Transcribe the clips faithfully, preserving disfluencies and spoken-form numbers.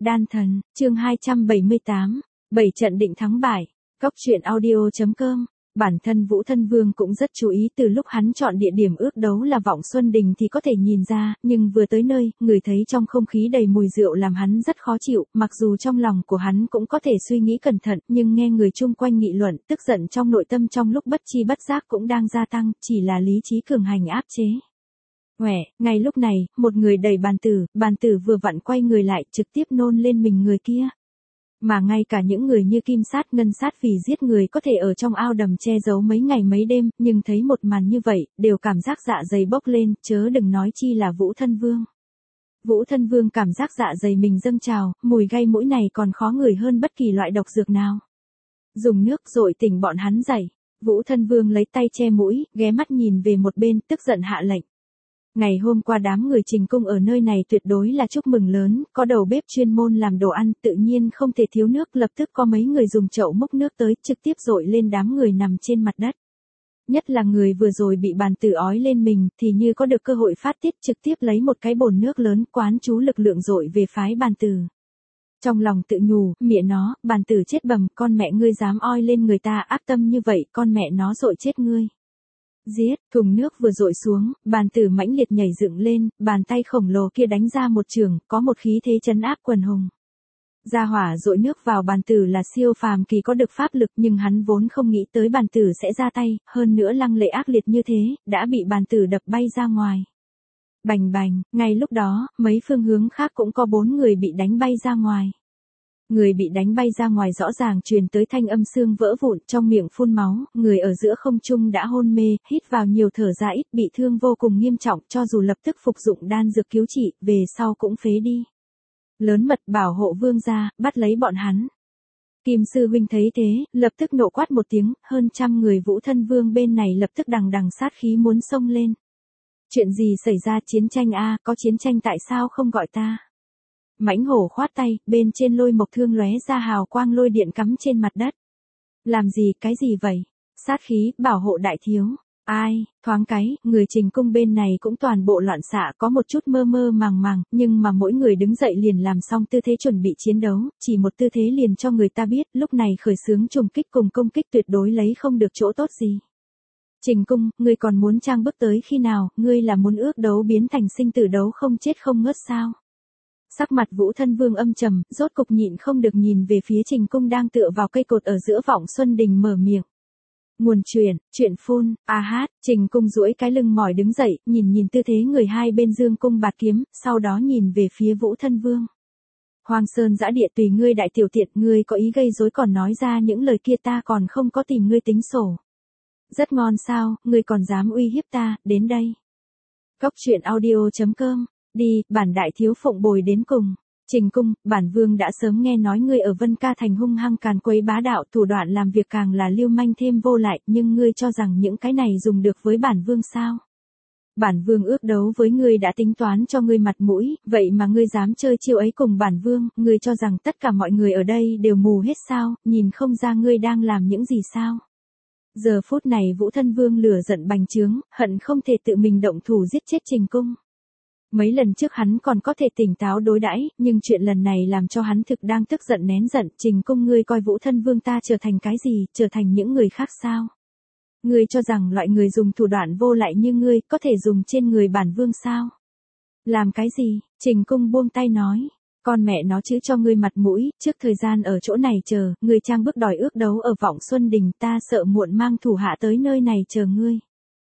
Đan thần, chương hai trăm bảy mươi tám, bảy trận định thắng bại. Góc truyện audio chấm com. Bản thân Vũ Thân Vương cũng rất chú ý, từ lúc hắn chọn địa điểm ước đấu là Vọng Xuân Đình thì có thể nhìn ra, nhưng vừa tới nơi, người thấy trong không khí đầy mùi rượu làm hắn rất khó chịu, mặc dù trong lòng của hắn cũng có thể suy nghĩ cẩn thận, nhưng nghe người chung quanh nghị luận, tức giận trong nội tâm trong lúc bất chi bất giác cũng đang gia tăng, chỉ là lý trí cường hành áp chế. Quẻ, ngay lúc này, một người đẩy bàn tử, bàn tử vừa vặn quay người lại, trực tiếp nôn lên mình người kia. Mà ngay cả những người như Kim Sát Ngân Sát vì giết người có thể ở trong ao đầm che giấu mấy ngày mấy đêm, nhưng thấy một màn như vậy, đều cảm giác dạ dày bốc lên, chớ đừng nói chi là Vũ Thân Vương. Vũ Thân Vương cảm giác dạ dày mình dâng trào, mùi gây mũi này còn khó ngửi hơn bất kỳ loại độc dược nào. Dùng nước dội tỉnh bọn hắn dậy, Vũ Thân Vương lấy tay che mũi, ghé mắt nhìn về một bên, tức giận hạ lệnh. Ngày hôm qua đám người Trình Cung ở nơi này tuyệt đối là chúc mừng lớn, có đầu bếp chuyên môn làm đồ ăn, tự nhiên không thể thiếu nước, lập tức có mấy người dùng chậu múc nước tới, trực tiếp dội lên đám người nằm trên mặt đất. Nhất là người vừa rồi bị bàn tử ói lên mình, thì như có được cơ hội phát tiết, trực tiếp lấy một cái bồn nước lớn, quán chú lực lượng dội về phái bàn tử. Trong lòng tự nhủ, mẹ nó, bàn tử chết bầm, con mẹ ngươi dám oi lên người ta, ác tâm như vậy, con mẹ nó dội chết ngươi. Giết, thùng nước vừa dội xuống, bàn tử mãnh liệt nhảy dựng lên, bàn tay khổng lồ kia đánh ra một trường, có một khí thế chấn áp quần hùng. Gia hỏa dội nước vào bàn tử là siêu phàm kỳ có được pháp lực, nhưng hắn vốn không nghĩ tới bàn tử sẽ ra tay, hơn nữa lăng lệ ác liệt như thế, đã bị bàn tử đập bay ra ngoài. Bành bành, ngay lúc đó, mấy phương hướng khác cũng có bốn người bị đánh bay ra ngoài. Người bị đánh bay ra ngoài rõ ràng truyền tới thanh âm xương vỡ vụn, trong miệng phun máu, người ở giữa không trung đã hôn mê, hít vào nhiều thở ra ít, bị thương vô cùng nghiêm trọng, cho dù lập tức phục dụng đan dược cứu trị, về sau cũng phế đi. Lớn mật bảo hộ vương gia, bắt lấy bọn hắn. Kim sư huynh thấy thế, lập tức nộ quát một tiếng, hơn trăm người Vũ Thân Vương bên này lập tức đằng đằng sát khí muốn xông lên. Chuyện gì xảy ra, chiến tranh a, có chiến tranh tại sao không gọi ta? Mãnh hổ khoát tay, bên trên lôi mộc thương lóe ra hào quang lôi điện cắm trên mặt đất. Làm gì, cái gì vậy? Sát khí, bảo hộ đại thiếu. Ai, thoáng cái, người Trình Cung bên này cũng toàn bộ loạn xạ, có một chút mơ mơ màng màng, nhưng mà mỗi người đứng dậy liền làm xong tư thế chuẩn bị chiến đấu, chỉ một tư thế liền cho người ta biết, lúc này khởi xướng trùng kích cùng công kích tuyệt đối lấy không được chỗ tốt gì. Trình Cung, ngươi còn muốn trang bước tới khi nào, ngươi là muốn ước đấu biến thành sinh tử đấu không chết không ngớt sao? Sắc mặt Vũ Thân Vương âm trầm, rốt cục nhịn không được nhìn về phía Trình Cung đang tựa vào cây cột ở giữa Vọng Xuân Đình mở miệng. Nguồn truyền, chuyện phun, a hát, Trình Cung duỗi cái lưng mỏi đứng dậy, nhìn nhìn tư thế người hai bên dương cung bạt kiếm, sau đó nhìn về phía Vũ Thân Vương. Hoàng Sơn Dã Địa tùy ngươi đại tiểu tiện, ngươi có ý gây rối còn nói ra những lời kia ta còn không có tìm ngươi tính sổ. Rất ngon sao, ngươi còn dám uy hiếp ta, đến đây. Góc truyện audio chấm com. Đi, bản đại thiếu phụng bồi đến cùng. Trình Cung, bản vương đã sớm nghe nói ngươi ở Vân Ca Thành hung hăng càn quấy bá đạo, thủ đoạn làm việc càng là lưu manh thêm vô lại, nhưng ngươi cho rằng những cái này dùng được với bản vương sao? Bản vương ước đấu với ngươi đã tính toán cho ngươi mặt mũi, vậy mà ngươi dám chơi chiêu ấy cùng bản vương, ngươi cho rằng tất cả mọi người ở đây đều mù hết sao, nhìn không ra ngươi đang làm những gì sao? Giờ phút này Vũ Thân Vương lửa giận bành trướng, hận không thể tự mình động thủ giết chết Trình Cung. Mấy lần trước hắn còn có thể tỉnh táo đối đãi, nhưng chuyện lần này làm cho hắn thực đang tức giận nén giận. Trình Cung, ngươi coi Vũ Thân Vương ta trở thành cái gì, trở thành những người khác sao? Ngươi cho rằng loại người dùng thủ đoạn vô lại như ngươi có thể dùng trên người bản vương sao? Làm cái gì? Trình Cung buông tay nói. Con mẹ nó chứ cho ngươi mặt mũi, trước thời gian ở chỗ này chờ, ngươi trang bước đòi ước đấu ở Vọng Xuân Đình, ta sợ muộn mang thủ hạ tới nơi này chờ ngươi.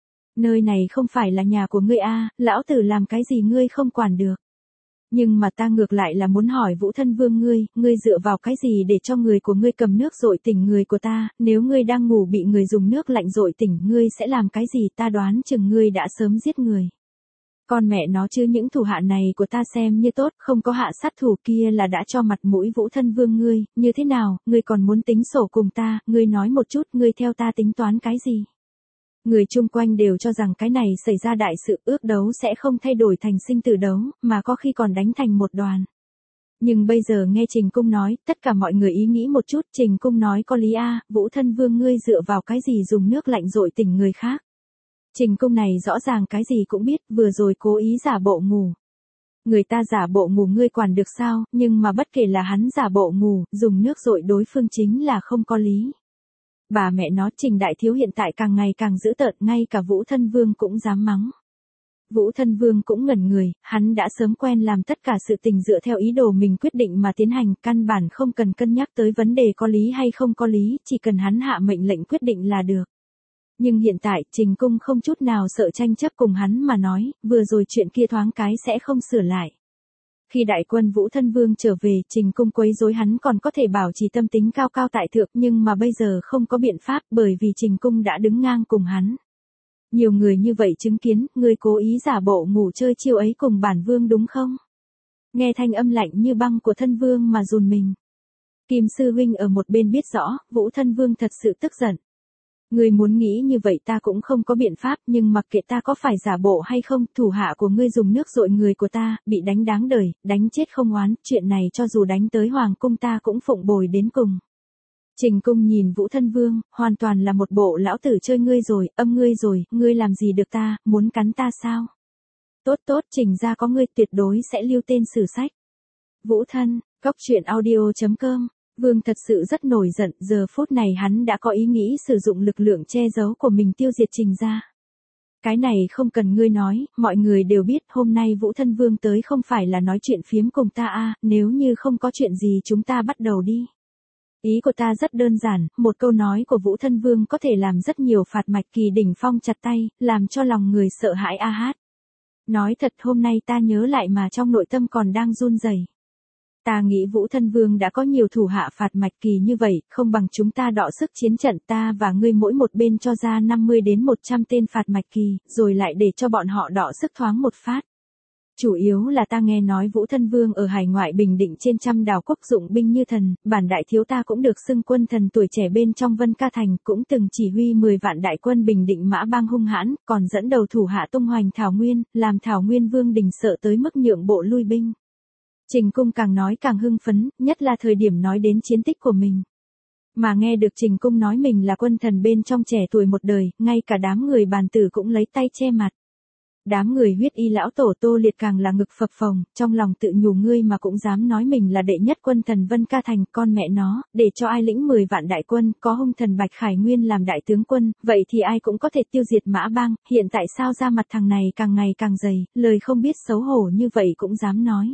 Nơi này không phải là nhà của ngươi a, lão tử làm cái gì ngươi không quản được. Nhưng mà ta ngược lại là muốn hỏi Vũ Thân Vương ngươi, ngươi dựa vào cái gì để cho người của ngươi cầm nước dội tỉnh người của ta, nếu ngươi đang ngủ bị người dùng nước lạnh dội tỉnh, ngươi sẽ làm cái gì, ta đoán chừng ngươi đã sớm giết người. Con mẹ nó chứ những thủ hạ này của ta xem như tốt, không có hạ sát thủ kia là đã cho mặt mũi Vũ Thân Vương ngươi, như thế nào, ngươi còn muốn tính sổ cùng ta, ngươi nói một chút, ngươi theo ta tính toán cái gì? Người chung quanh đều cho rằng cái này xảy ra đại sự, ước đấu sẽ không thay đổi thành sinh tử đấu, mà có khi còn đánh thành một đoàn. Nhưng bây giờ nghe Trình Cung nói, tất cả mọi người ý nghĩ một chút, Trình Cung nói có lý a, Vũ Thân Vương ngươi dựa vào cái gì dùng nước lạnh dội tỉnh người khác. Trình Cung này rõ ràng cái gì cũng biết, vừa rồi cố ý giả bộ ngủ. Người ta giả bộ ngủ ngươi quản được sao, nhưng mà bất kể là hắn giả bộ ngủ, dùng nước dội đối phương chính là không có lý. Bà mẹ nó Trình Đại Thiếu hiện tại càng ngày càng dữ tợn, ngay cả Vũ Thân Vương cũng dám mắng. Vũ Thân Vương cũng ngẩn người, hắn đã sớm quen làm tất cả sự tình dựa theo ý đồ mình quyết định mà tiến hành, căn bản không cần cân nhắc tới vấn đề có lý hay không có lý, chỉ cần hắn hạ mệnh lệnh quyết định là được. Nhưng hiện tại, Trình Cung không chút nào sợ tranh chấp cùng hắn mà nói, vừa rồi chuyện kia thoáng cái sẽ không sửa lại. Khi đại quân Vũ Thân Vương trở về, Trình Cung quấy rối hắn còn có thể bảo trì tâm tính cao cao tại thượng, nhưng mà bây giờ không có biện pháp bởi vì Trình Cung đã đứng ngang cùng hắn. Nhiều người như vậy chứng kiến, ngươi cố ý giả bộ ngủ chơi chiêu ấy cùng bản vương đúng không? Nghe thanh âm lạnh như băng của Thân Vương mà run mình. Kim Sư Huynh ở một bên biết rõ, Vũ Thân Vương thật sự tức giận. Ngươi muốn nghĩ như vậy ta cũng không có biện pháp, nhưng mặc kệ ta có phải giả bộ hay không, thủ hạ của ngươi dùng nước dội người của ta, bị đánh đáng đời, đánh chết không oán, chuyện này cho dù đánh tới Hoàng Cung ta cũng phụng bồi đến cùng. Trình Cung nhìn Vũ Thân Vương, hoàn toàn là một bộ lão tử chơi ngươi rồi, âm ngươi rồi, ngươi làm gì được ta, muốn cắn ta sao? Tốt tốt, Trình gia có ngươi tuyệt đối sẽ lưu tên sử sách. Vũ Thân, Cốc Truyện Audio chấm com. Vương thật sự rất nổi giận, giờ phút này hắn đã có ý nghĩ sử dụng lực lượng che giấu của mình tiêu diệt Trình gia. Cái này không cần ngươi nói, mọi người đều biết hôm nay Vũ Thân Vương tới không phải là nói chuyện phiếm cùng ta à, nếu như không có chuyện gì chúng ta bắt đầu đi. Ý của ta rất đơn giản, một câu nói của Vũ Thân Vương có thể làm rất nhiều phạt mạch kỳ đỉnh phong chặt tay, làm cho lòng người sợ hãi a hát. Nói thật hôm nay ta nhớ lại mà trong nội tâm còn đang run rẩy. Ta nghĩ Vũ Thân Vương đã có nhiều thủ hạ phạt mạch kỳ như vậy, không bằng chúng ta đọ sức chiến trận ta và ngươi mỗi một bên cho ra năm mươi đến một trăm tên phạt mạch kỳ, rồi lại để cho bọn họ đọ sức thoáng một phát. Chủ yếu là ta nghe nói Vũ Thân Vương ở hải ngoại bình định trên trăm đảo quốc dụng binh như thần, bản đại thiếu ta cũng được xưng quân thần tuổi trẻ bên trong Vân Ca Thành, cũng từng chỉ huy mười vạn đại quân bình định Mã Bang hung hãn, còn dẫn đầu thủ hạ tung hoành Thảo Nguyên, làm Thảo Nguyên Vương đình sợ tới mức nhượng bộ lui binh. Trình Cung càng nói càng hưng phấn, nhất là thời điểm nói đến chiến tích của mình. Mà nghe được Trình Cung nói mình là quân thần bên trong trẻ tuổi một đời, ngay cả đám người bàn tử cũng lấy tay che mặt. Đám người huyết y lão tổ Tô Liệt càng là ngực phập phồng, trong lòng tự nhủ ngươi mà cũng dám nói mình là đệ nhất quân thần Vân Ca Thành, con mẹ nó, để cho ai lĩnh mười vạn đại quân, có hung thần Bạch Khải Nguyên làm đại tướng quân, vậy thì ai cũng có thể tiêu diệt Mã Bang, hiện tại sao ra mặt thằng này càng ngày càng dày, lời không biết xấu hổ như vậy cũng dám nói.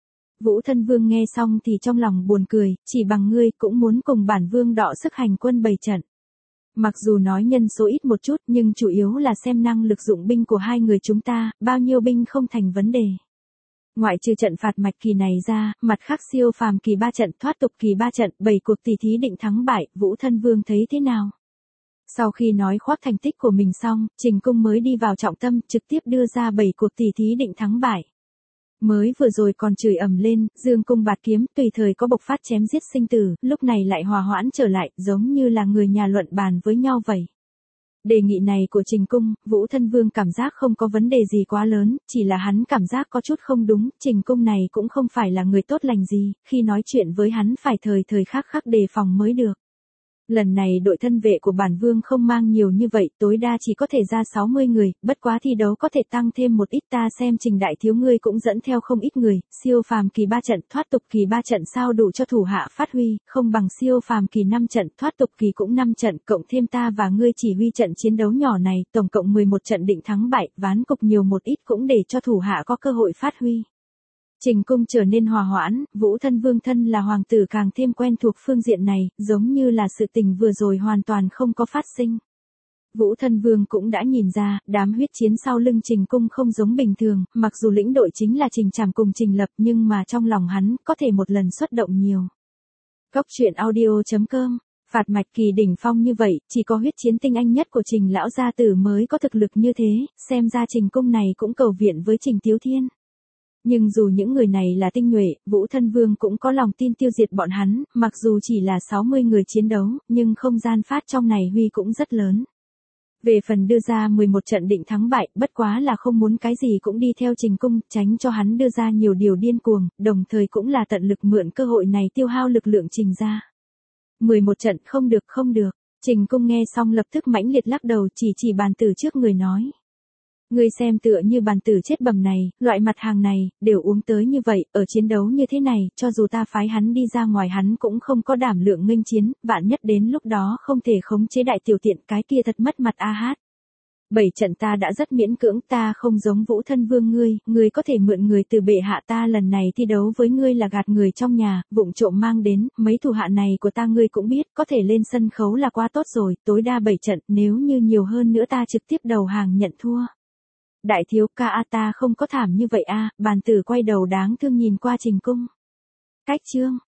Vũ Thân Vương nghe xong thì trong lòng buồn cười, chỉ bằng ngươi cũng muốn cùng bản vương đọ sức hành quân bày trận. Mặc dù nói nhân số ít một chút nhưng chủ yếu là xem năng lực dụng binh của hai người chúng ta, bao nhiêu binh không thành vấn đề. Ngoại trừ trận phạt mạch kỳ này ra, mặt khác siêu phàm kỳ ba trận, thoát tục kỳ ba trận, bảy cuộc tỷ thí định thắng bại, Vũ Thân Vương thấy thế nào? Sau khi nói khoác thành tích của mình xong, Trình Cung mới đi vào trọng tâm, trực tiếp đưa ra bảy cuộc tỷ thí định thắng bại. Mới vừa rồi còn chửi ầm lên, dương cung bạt kiếm, tùy thời có bộc phát chém giết sinh tử, lúc này lại hòa hoãn trở lại, giống như là người nhà luận bàn với nhau vậy. Đề nghị này của Trình Cung, Vũ Thân Vương cảm giác không có vấn đề gì quá lớn, chỉ là hắn cảm giác có chút không đúng, Trình Cung này cũng không phải là người tốt lành gì, khi nói chuyện với hắn phải thời thời khắc khắc đề phòng mới được. Lần này đội thân vệ của bản vương không mang nhiều như vậy, tối đa chỉ có thể ra sáu mươi người, bất quá thi đấu có thể tăng thêm một ít, ta xem Trình đại thiếu ngươi cũng dẫn theo không ít người, siêu phàm kỳ ba trận, thoát tục kỳ ba trận sao đủ cho thủ hạ phát huy, không bằng siêu phàm kỳ năm trận, thoát tục kỳ cũng năm trận, cộng thêm ta và ngươi chỉ huy trận chiến đấu nhỏ này, tổng cộng mười một trận định thắng bại, ván cục nhiều một ít cũng để cho thủ hạ có cơ hội phát huy. Trình Cung trở nên hòa hoãn, Vũ Thân Vương thân là hoàng tử càng thêm quen thuộc phương diện này, giống như là sự tình vừa rồi hoàn toàn không có phát sinh. Vũ Thân Vương cũng đã nhìn ra, đám huyết chiến sau lưng Trình Cung không giống bình thường, mặc dù lĩnh đội chính là Trình Trảm cùng Trình Lập nhưng mà trong lòng hắn có thể một lần xuất động nhiều. Cốc Truyện Audio chấm com. Phạt mạch kỳ đỉnh phong như vậy, chỉ có huyết chiến tinh anh nhất của Trình lão gia tử mới có thực lực như thế, xem ra Trình Cung này cũng cầu viện với Trình Tiếu Thiên. Nhưng dù những người này là tinh nhuệ, Vũ Thân Vương cũng có lòng tin tiêu diệt bọn hắn, mặc dù chỉ là sáu mươi người chiến đấu, nhưng không gian phát trong này huy cũng rất lớn. Về phần đưa ra mười một trận định thắng bại, bất quá là không muốn cái gì cũng đi theo Trình Cung, tránh cho hắn đưa ra nhiều điều điên cuồng, đồng thời cũng là tận lực mượn cơ hội này tiêu hao lực lượng Trình ra. mười một trận không được không được, Trình Cung nghe xong lập tức mãnh liệt lắc đầu chỉ chỉ bàn tử trước người nói. Ngươi xem tựa như bàn tử chết bầm này, loại mặt hàng này, đều uống tới như vậy, ở chiến đấu như thế này, cho dù ta phái hắn đi ra ngoài hắn cũng không có đảm lượng nghênh chiến, vạn nhất đến lúc đó không thể khống chế đại tiểu tiện cái kia thật mất mặt a hát. Bảy trận ta đã rất miễn cưỡng, ta không giống Vũ Thân Vương ngươi, ngươi có thể mượn người từ bệ hạ, ta lần này thi đấu với ngươi là gạt người trong nhà, vụng trộm mang đến, mấy thủ hạ này của ta ngươi cũng biết, có thể lên sân khấu là quá tốt rồi, tối đa bảy trận, nếu như nhiều hơn nữa ta trực tiếp đầu hàng nhận thua. Đại thiếu ca a ta không có thảm như vậy a, bàn tử quay đầu đáng thương nhìn qua Trình Cung. Cách chương